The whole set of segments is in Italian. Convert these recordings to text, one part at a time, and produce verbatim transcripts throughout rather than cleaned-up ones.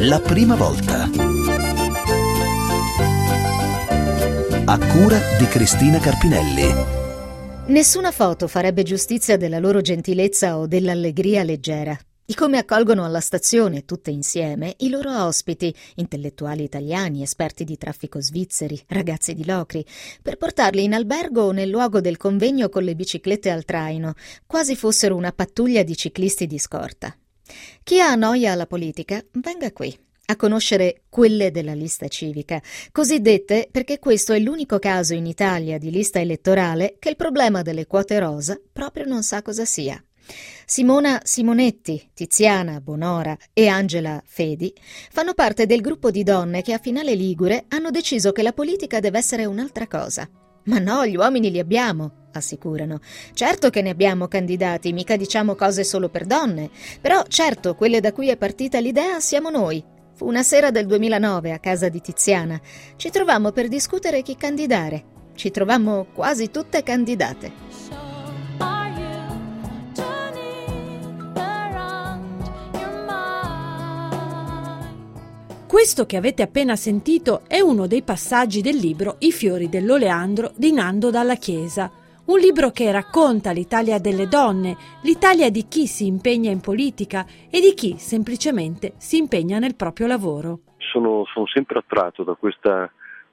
La prima volta. A cura di Cristina Carpinelli. Nessuna foto farebbe giustizia della loro gentilezza o dell'allegria leggera, di come accolgono alla stazione, tutte insieme, i loro ospiti, intellettuali italiani, esperti di traffico svizzeri, ragazzi di Locri, per portarli in albergo o nel luogo del convegno con le biciclette al traino, quasi fossero una pattuglia di ciclisti di scorta. Chi ha a noia alla politica, venga qui a conoscere quelle della lista civica, cosiddette perché questo è l'unico caso in Italia di lista elettorale che il problema delle quote rosa proprio non sa cosa sia. Simona Simonetti, Tiziana Bonora e Angela Fedi fanno parte del gruppo di donne che a Finale Ligure hanno deciso che la politica deve essere un'altra cosa. Ma no, gli uomini li abbiamo, assicurano. Certo che ne abbiamo candidati, mica diciamo cose solo per donne, però certo quelle da cui è partita l'idea siamo noi. Fu una sera del duemilanove a casa di Tiziana. Ci trovammo per discutere chi candidare. Ci trovammo quasi tutte candidate. Questo che avete appena sentito è uno dei passaggi del libro I fiori dell'oleandro di Nando Dalla Chiesa, un libro che racconta l'Italia delle donne, l'Italia di chi si impegna in politica e di chi semplicemente si impegna nel proprio lavoro. Sono, sono sempre attratto da questa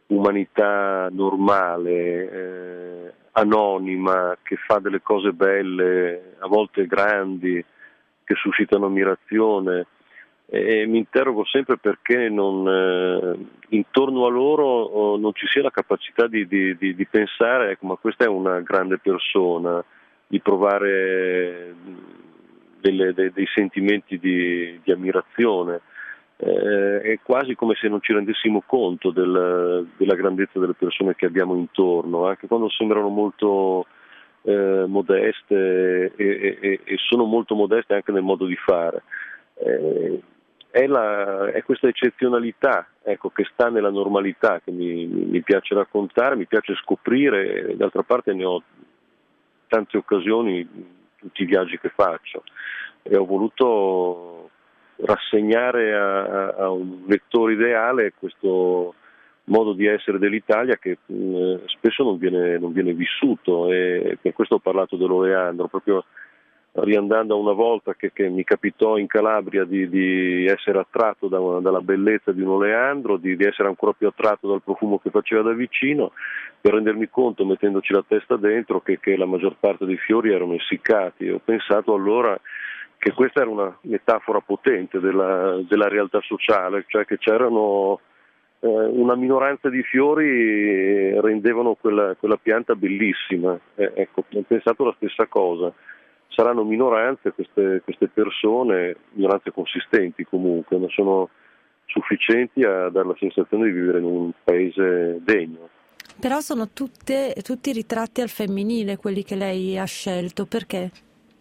umanità normale, eh, anonima, che fa delle cose belle, a volte grandi, che suscitano ammirazione. E mi interrogo sempre perché non, eh, intorno a loro oh, non ci sia la capacità di, di, di, di pensare, ecco, ma questa è una grande persona, di provare delle, dei, dei sentimenti di, di ammirazione. Eh, è quasi come se non ci rendessimo conto del, della grandezza delle persone che abbiamo intorno, anche quando sembrano molto eh, modeste e, e, e sono molto modeste anche nel modo di fare. Eh, È, la, è questa eccezionalità, ecco, che sta nella normalità che mi, mi piace raccontare, mi piace scoprire, e d'altra parte ne ho tante occasioni in tutti i viaggi che faccio e ho voluto rassegnare a, a un lettore ideale questo modo di essere dell'Italia che mh, spesso non viene, non viene vissuto, e per questo ho parlato dell'oleandro, proprio riandando a una volta che, che mi capitò in Calabria di, di essere attratto da una, dalla bellezza di un oleandro, di, di essere ancora più attratto dal profumo che faceva da vicino, per rendermi conto, mettendoci la testa dentro, che, che la maggior parte dei fiori erano essiccati. E ho pensato allora che questa era una metafora potente della, della realtà sociale, cioè che c'erano eh, una minoranza di fiori rendevano quella, quella pianta bellissima. Eh, ecco, ho pensato la stessa cosa. Saranno minoranze queste, queste persone, minoranze consistenti comunque, ma sono sufficienti a dare la sensazione di vivere in un paese degno. Però sono tutte, tutti ritratti al femminile quelli che lei ha scelto, perché?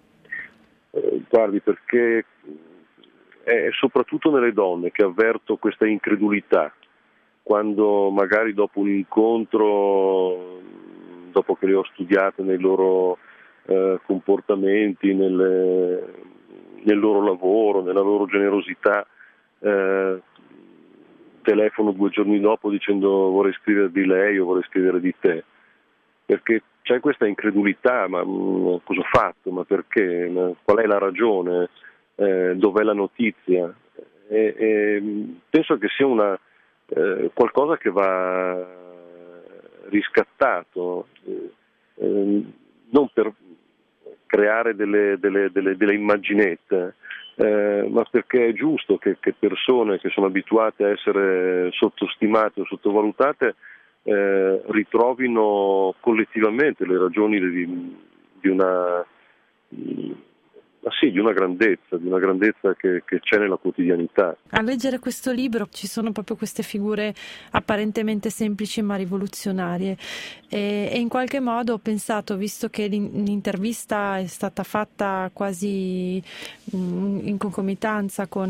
Eh, guardi, perché è soprattutto nelle donne che avverto questa incredulità, quando magari dopo un incontro, dopo che le ho studiate nei loro Eh, comportamenti, nelle, nel loro lavoro, nella loro generosità, eh, telefono due giorni dopo dicendo vorrei scrivere di lei o vorrei scrivere di te, perché c'è questa incredulità, ma mh, cosa ho fatto, ma perché, ma qual è la ragione, eh, dov'è la notizia, e, e penso che sia una, eh, qualcosa che va riscattato, eh, eh, non per creare delle, delle, delle, delle immaginette, eh, ma perché è giusto che, che persone che sono abituate a essere sottostimate o sottovalutate eh, ritrovino collettivamente le ragioni di, di una ma sì, di una grandezza, di una grandezza che, che c'è nella quotidianità. A leggere questo libro ci sono proprio queste figure apparentemente semplici ma rivoluzionarie, e, e in qualche modo ho pensato, visto che l'intervista è stata fatta quasi mh, in concomitanza con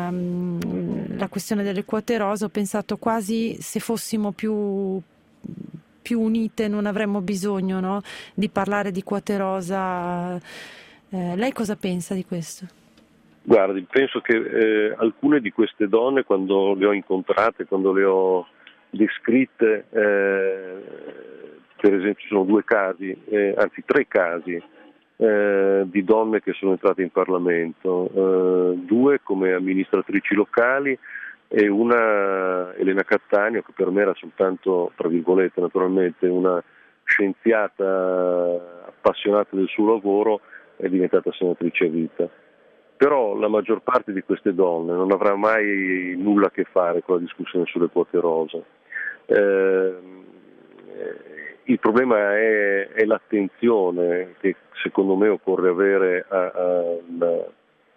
uh, la questione delle quote rosa, ho pensato quasi se fossimo più più unite non avremmo bisogno, no, di parlare di quote rosa. Eh, lei cosa pensa di questo? Guardi, penso che eh, alcune di queste donne, quando le ho incontrate, quando le ho descritte, eh, per esempio ci sono due casi, eh, anzi tre casi, eh, di donne che sono entrate in Parlamento, eh, due come amministratrici locali e una, Elena Cattaneo, che per me era soltanto, tra virgolette naturalmente, una scienziata appassionata del suo lavoro, è diventata senatrice a vita. Però la maggior parte di queste donne non avrà mai nulla a che fare con la discussione sulle quote rosa. Eh, il problema è, è l'attenzione che secondo me occorre avere a, a, a,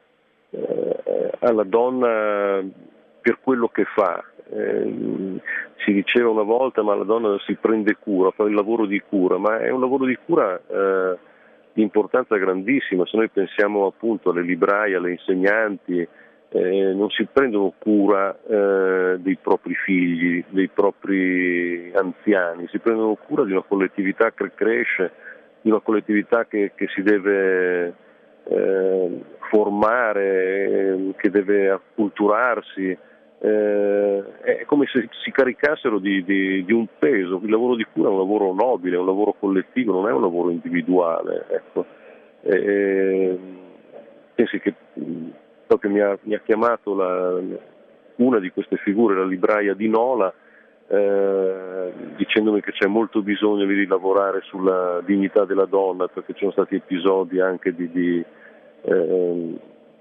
alla donna per quello che fa. Eh, si diceva una volta, ma la donna si prende cura, fa il lavoro di cura, ma è un lavoro di cura eh, di importanza grandissima. Se noi pensiamo appunto alle libraie, alle insegnanti, eh, non si prendono cura eh, dei propri figli, dei propri anziani, si prendono cura di una collettività che cresce, di una collettività che, che si deve eh, formare, che deve acculturarsi. Eh, è come se si caricassero di, di, di un peso. Il lavoro di cura è un lavoro nobile, è un lavoro collettivo, non è un lavoro individuale, ecco. Eh, pensi che proprio mi ha, mi ha chiamato la, una di queste figure, la libraia di Nola, eh, dicendomi che c'è molto bisogno di lavorare sulla dignità della donna, perché ci sono stati episodi anche di, di eh,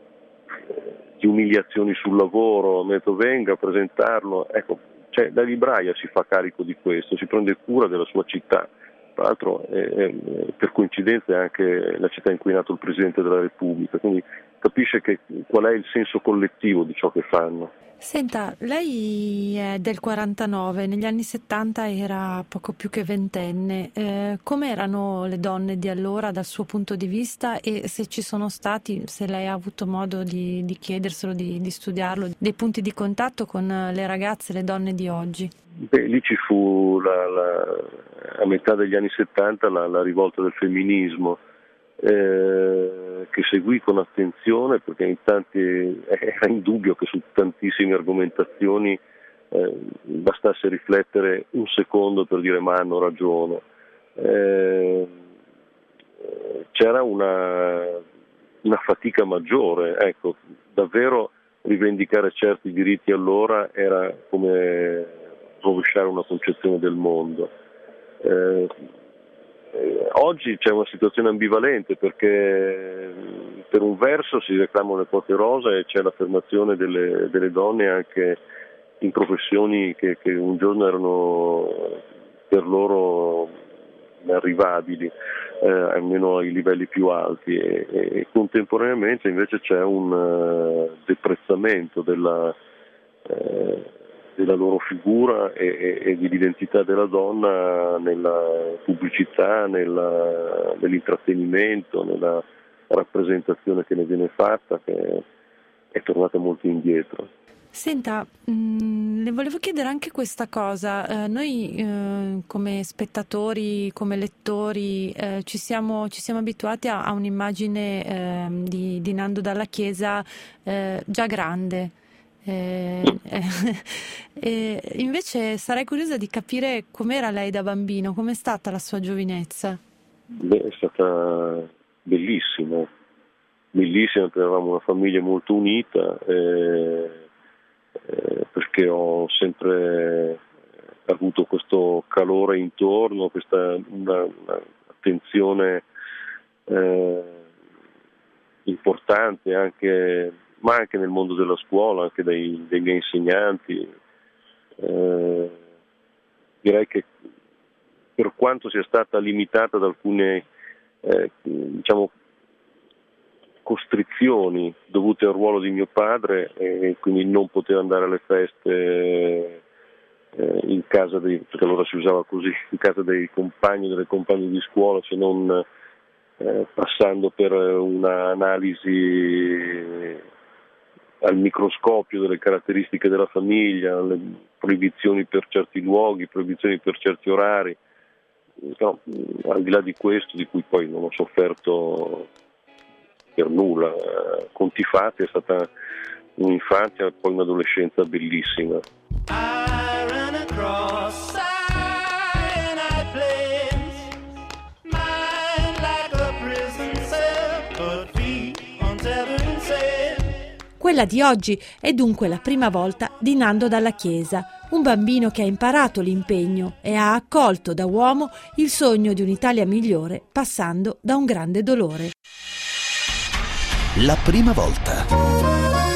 di umiliazioni sul lavoro. Mi ha detto venga a presentarlo, ecco, cioè, la libraia si fa carico di questo, si prende cura della sua città. Tra l'altro eh, per coincidenza è anche la città in cui è nato il Presidente della Repubblica, quindi capisce che, qual è il senso collettivo di ciò che fanno. Senta, lei è del quarantanove, negli anni settanta era poco più che ventenne. Eh, come erano le donne di allora dal suo punto di vista, e se ci sono stati, se lei ha avuto modo di, di chiederselo, di, di studiarlo, dei punti di contatto con le ragazze, le donne di oggi? Beh, lì ci fu la, la, a metà degli anni settanta la, la rivolta del femminismo, eh, che seguì con attenzione, perché in tanti era indubbio che su tantissime argomentazioni eh, bastasse riflettere un secondo per dire ma hanno ragione. Eh, c'era una, una fatica maggiore, ecco, davvero rivendicare certi diritti allora era come rovesciare una concezione del mondo. Eh, eh, oggi c'è una situazione ambivalente, perché per un verso si reclamano le quote rosa e c'è l'affermazione delle, delle donne anche in professioni che, che un giorno erano per loro inarrivabili, eh, almeno ai livelli più alti, e, e contemporaneamente invece c'è un uh, deprezzamento della eh, della loro figura e, e, e dell'identità della donna nella pubblicità, nella, nell'intrattenimento, nella rappresentazione che ne viene fatta, che è tornata molto indietro. Senta, mh, le volevo chiedere anche questa cosa. Eh, noi eh, come spettatori, come lettori, eh, ci siamo, ci siamo abituati a, a un'immagine eh, di, di Nando Dalla Chiesa eh, già grande. Eh, eh, eh, invece sarei curiosa di capire com'era lei da bambino, com'è stata la sua giovinezza. Beh, è stata bellissima, bellissima, perché eravamo una famiglia molto unita, eh, eh, perché ho sempre avuto questo calore intorno, questa una, una attenzione eh, importante anche, ma anche nel mondo della scuola, anche dai, dai miei insegnanti. Eh, direi che per quanto sia stata limitata da alcune eh, diciamo costrizioni dovute al ruolo di mio padre, e quindi non poter andare alle feste eh, in casa dei, perché allora si usava così, in casa dei compagni e delle compagne di scuola, se non eh, passando per un'analisi al microscopio delle caratteristiche della famiglia, le proibizioni per certi luoghi, proibizioni per certi orari. No, al di là di questo, di cui poi non ho sofferto per nulla. Conti fatti, è stata un'infanzia e poi un'adolescenza bellissima. I ran across cyanide plains, mine like a prison cell, but feet untethered and said. Quella di oggi è dunque la prima volta di Nando Dalla Chiesa, un bambino che ha imparato l'impegno e ha accolto da uomo il sogno di un'Italia migliore passando da un grande dolore. La prima volta.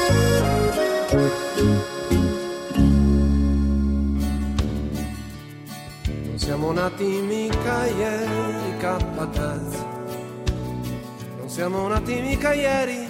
Non siamo nati mica ieri, capataz. Non siamo nati mica ieri.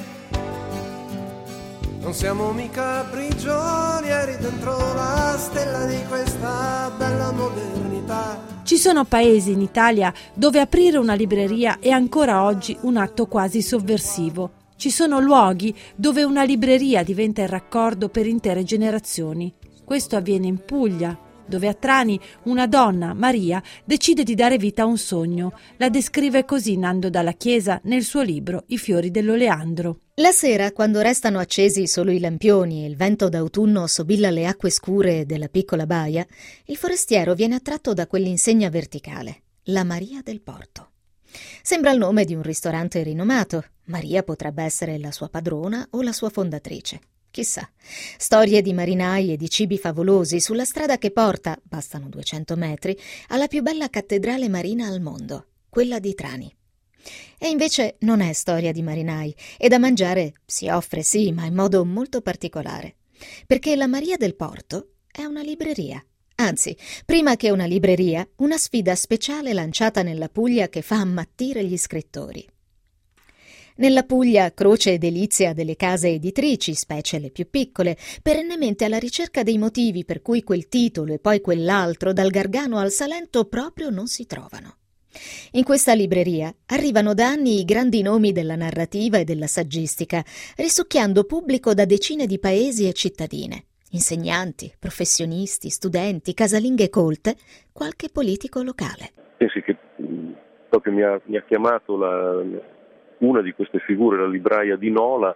Non siamo mica prigionieri dentro la stella di questa bella modernità. Ci sono paesi in Italia dove aprire una libreria è ancora oggi un atto quasi sovversivo. Ci sono luoghi dove una libreria diventa il raccordo per intere generazioni. Questo avviene in Puglia, dove a Trani una donna, Maria, decide di dare vita a un sogno. La descrive così Nando Dalla Chiesa nel suo libro I fiori dell'oleandro. La sera, quando restano accesi solo i lampioni e il vento d'autunno sobilla le acque scure della piccola baia, il forestiero viene attratto da quell'insegna verticale, la Maria del Porto. Sembra il nome di un ristorante rinomato. Maria potrebbe essere la sua padrona o la sua fondatrice. Chissà. Storie di marinai e di cibi favolosi sulla strada che porta, bastano duecento metri, alla più bella cattedrale marina al mondo, quella di Trani. E invece non è storia di marinai, e da mangiare si offre sì, ma in modo molto particolare, perché la Maria del Porto è una libreria. Anzi, prima che una libreria, una sfida speciale lanciata nella Puglia che fa ammattire gli scrittori. Nella Puglia, croce e delizia delle case editrici, specie le più piccole, perennemente alla ricerca dei motivi per cui quel titolo e poi quell'altro, dal Gargano al Salento, proprio non si trovano. In questa libreria arrivano da anni i grandi nomi della narrativa e della saggistica, risucchiando pubblico da decine di paesi e cittadine. Insegnanti, professionisti, studenti, casalinghe colte, qualche politico locale. Pensi che proprio mi ha, mi ha chiamato la, una di queste figure, la libraia di Nola,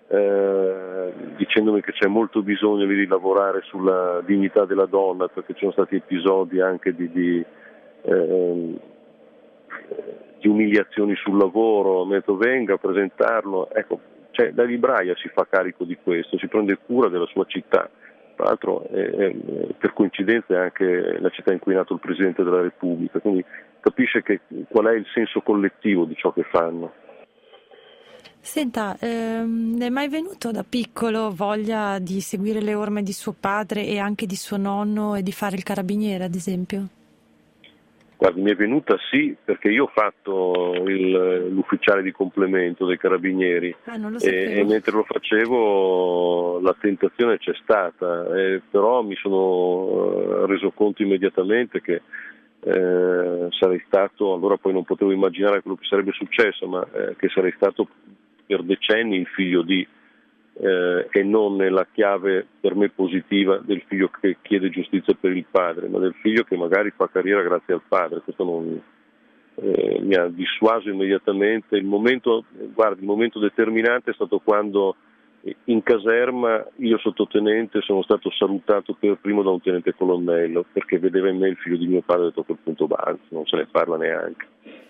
eh, dicendomi che c'è molto bisogno di lavorare sulla dignità della donna, perché ci sono stati episodi anche di, di, eh, di umiliazioni sul lavoro. Mi ha detto venga a presentarlo. Ecco, cioè, la libraia si fa carico di questo, si prende cura della sua città. Tra l'altro, eh, per coincidenza, è anche la città in cui è nato il Presidente della Repubblica, quindi capisce che, qual è il senso collettivo di ciò che fanno. Senta, ehm, è mai venuto da piccolo voglia di seguire le orme di suo padre e anche di suo nonno e di fare il carabiniere, ad esempio? Guardi, mi è venuta sì, perché io ho fatto il, l'ufficiale di complemento dei carabinieri. Ah, non lo e, sapevo. e mentre lo facevo la tentazione c'è stata, eh, però mi sono reso conto immediatamente che eh, sarei stato, allora poi non potevo immaginare quello che sarebbe successo, ma eh, che sarei stato per decenni il figlio di, eh, e non nella chiave per me positiva del figlio che chiede giustizia per il padre, ma del figlio che magari fa carriera grazie al padre. Questo non, eh, mi ha dissuaso immediatamente. Il momento, guardi, il momento determinante è stato quando in caserma io sottotenente sono stato salutato per primo da un tenente colonnello, perché vedeva in me il figlio di mio padre. Ho detto a quel punto basta, non se ne parla neanche.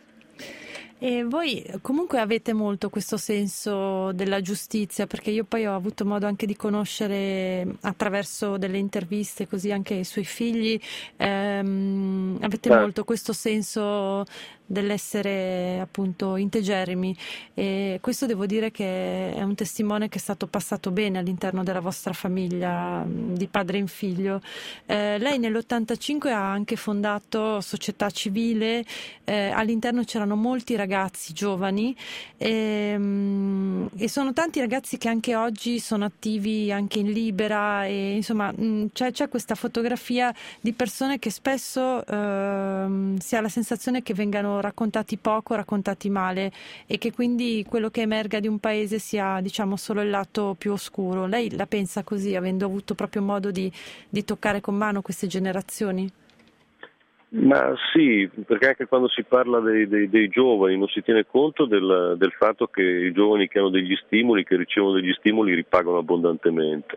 E voi comunque avete molto questo senso della giustizia, perché io poi ho avuto modo anche di conoscere attraverso delle interviste così anche i suoi figli, ehm, avete Beh. molto questo senso dell'essere appunto integerrimi, e questo devo dire che è un testimone che è stato passato bene all'interno della vostra famiglia di padre in figlio. Eh, lei nell'ottantacinque ha anche fondato Società Civile, eh, all'interno c'erano molti ragazzi giovani e, e sono tanti ragazzi che anche oggi sono attivi anche in Libera, e insomma c'è, c'è questa fotografia di persone che spesso eh, si ha la sensazione che vengano raccontati poco, raccontati male, e che quindi quello che emerga di un paese sia, diciamo, solo il lato più oscuro. Lei la pensa così, avendo avuto proprio modo di, di toccare con mano queste generazioni? Ma sì, perché anche quando si parla dei, dei, dei giovani non si tiene conto del, del fatto che i giovani che hanno degli stimoli, che ricevono degli stimoli, ripagano abbondantemente,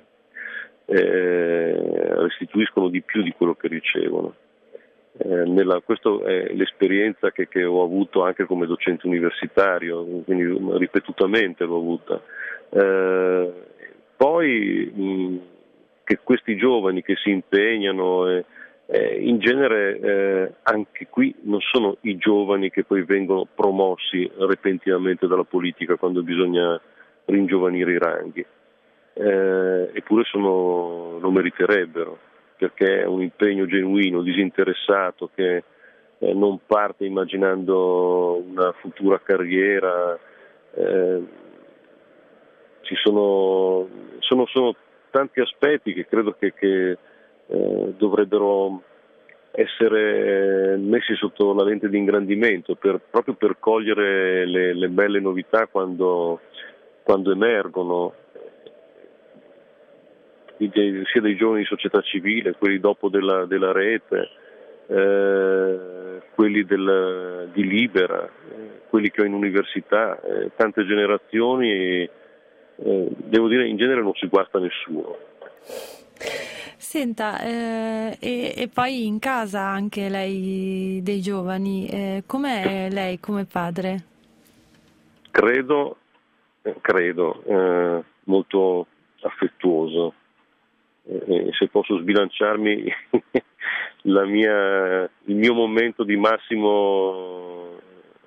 eh, restituiscono di più di quello che ricevono. Eh, nella, questa è l'esperienza che, che ho avuto anche come docente universitario, quindi ripetutamente l'ho avuta. Eh, poi mh, che questi giovani che si impegnano eh, eh, in genere eh, anche qui non sono i giovani che poi vengono promossi repentinamente dalla politica quando bisogna ringiovanire i ranghi, eh, eppure sono, lo meriterebbero, perché è un impegno genuino, disinteressato, che eh, non parte immaginando una futura carriera. Eh, ci sono, sono, sono tanti aspetti che credo che, che eh, dovrebbero essere messi sotto la lente di ingrandimento per, proprio per cogliere le, le belle novità quando, quando emergono, sia dei giovani di società civile, quelli dopo della, della rete, eh, quelli del, di Libera, eh, quelli che ho in università, eh, tante generazioni, eh, devo dire in genere non si guasta nessuno. Senta, eh, e, e poi in casa anche lei dei giovani, eh, com'è lei come padre? Credo, eh, credo, eh, molto affettuoso. Eh, se posso sbilanciarmi la mia, il mio momento di massimo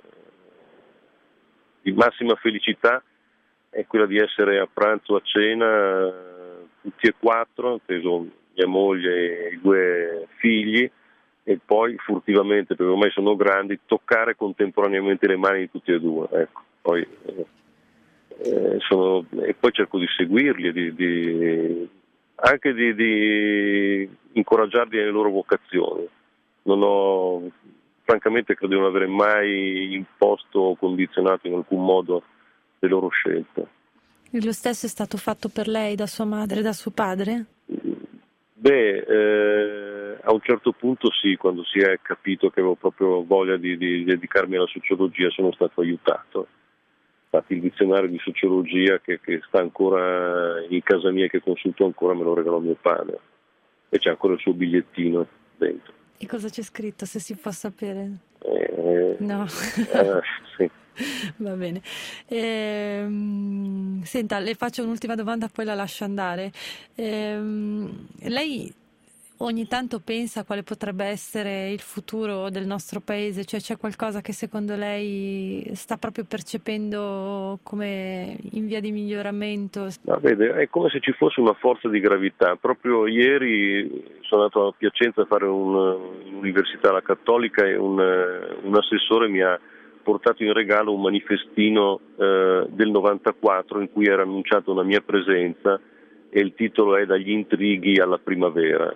di massima felicità è quella di essere a pranzo, a cena, tutti e quattro, inteso mia moglie e i due figli, e poi furtivamente, perché ormai sono grandi, toccare contemporaneamente le mani di tutti e due, ecco. Poi, eh, eh, sono, e poi cerco di seguirli, di, di anche di, di incoraggiarli nelle loro vocazioni. Non ho, francamente credo di non avere mai imposto o condizionato in alcun modo le loro scelte. E lo stesso è stato fatto per lei da sua madre e da suo padre? Beh, eh, a un certo punto sì, quando si è capito che avevo proprio voglia di, di dedicarmi alla sociologia, sono stato aiutato. Infatti il dizionario di sociologia che, che sta ancora in casa mia e che consulto ancora me lo regalò mio padre, e c'è ancora il suo bigliettino dentro. E cosa c'è scritto, se si può sapere? Eh, no. Eh, sì. Va bene. Ehm, senta, le faccio un'ultima domanda, poi la lascio andare. Ehm, lei ogni tanto pensa quale potrebbe essere il futuro del nostro paese? Cioè c'è qualcosa che secondo lei sta proprio percependo come in via di miglioramento? Ma vede, è come se ci fosse una forza di gravità. Proprio ieri sono andato a Piacenza a fare un, un'università alla Cattolica e un, un assessore mi ha portato in regalo un manifestino eh, del novantaquattro in cui era annunciata una mia presenza e il titolo è Dagli intrighi alla primavera.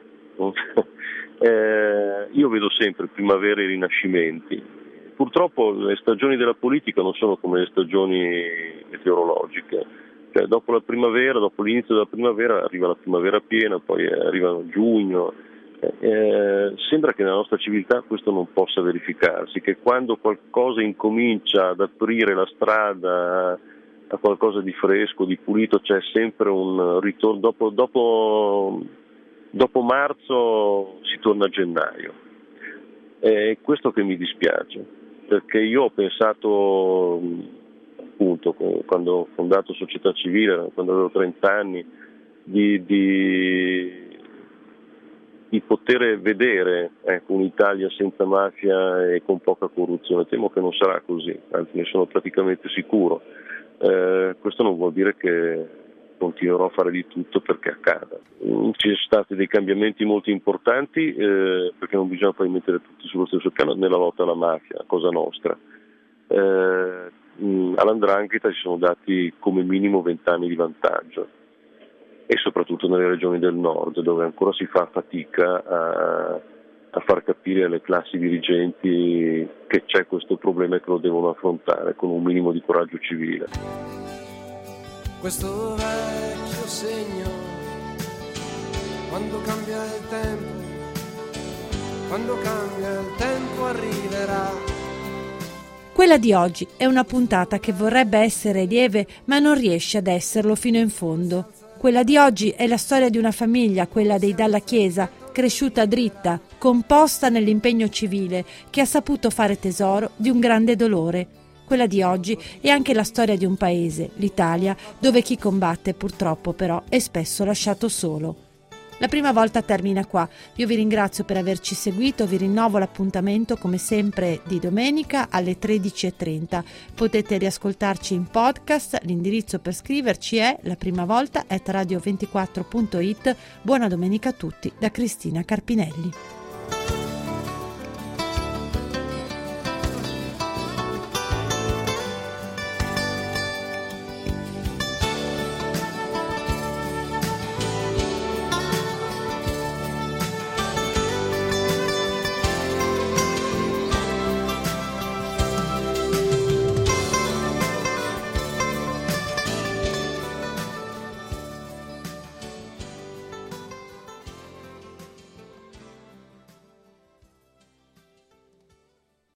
eh, io vedo sempre primavera e rinascimenti. Purtroppo le stagioni della politica non sono come le stagioni meteorologiche, cioè dopo la primavera, dopo l'inizio della primavera arriva la primavera piena, poi arriva giugno. Eh, sembra che nella nostra civiltà questo non possa verificarsi, che quando qualcosa incomincia ad aprire la strada a qualcosa di fresco, di pulito, c'è sempre un ritorno. Dopo, dopo, dopo marzo si torna a gennaio. È questo che mi dispiace, perché io ho pensato, appunto, quando ho fondato Società Civile, quando avevo trenta anni, di, di di poter vedere ecco, un'Italia senza mafia e con poca corruzione. Temo che non sarà così, anzi ne sono praticamente sicuro. Eh, questo non vuol dire che continuerò a fare di tutto perché accada. Ci sono stati dei cambiamenti molto importanti, eh, perché non bisogna poi mettere tutti sullo stesso piano nella lotta alla mafia, cosa nostra. Eh, all'Andrangheta ci sono dati come minimo vent'anni di vantaggio, e soprattutto nelle regioni del nord, dove ancora si fa fatica a, a far capire alle classi dirigenti che c'è questo problema e che lo devono affrontare con un minimo di coraggio civile. Questo vecchio segno, quando cambia il tempo, quando cambia il tempo arriverà. Quella di oggi è una puntata che vorrebbe essere lieve, ma non riesce ad esserlo fino in fondo. Quella di oggi è la storia di una famiglia, quella dei Dalla Chiesa, cresciuta dritta, composta nell'impegno civile, che ha saputo fare tesoro di un grande dolore. Quella di oggi è anche la storia di un paese, l'Italia, dove chi combatte purtroppo però è spesso lasciato solo. La prima volta termina qua. Io vi ringrazio per averci seguito, vi rinnovo l'appuntamento come sempre di domenica alle tredici e trenta. Potete riascoltarci in podcast, l'indirizzo per scriverci è la prima volta at radio ventiquattro punto it. Buona domenica a tutti da Cristina Carpinelli.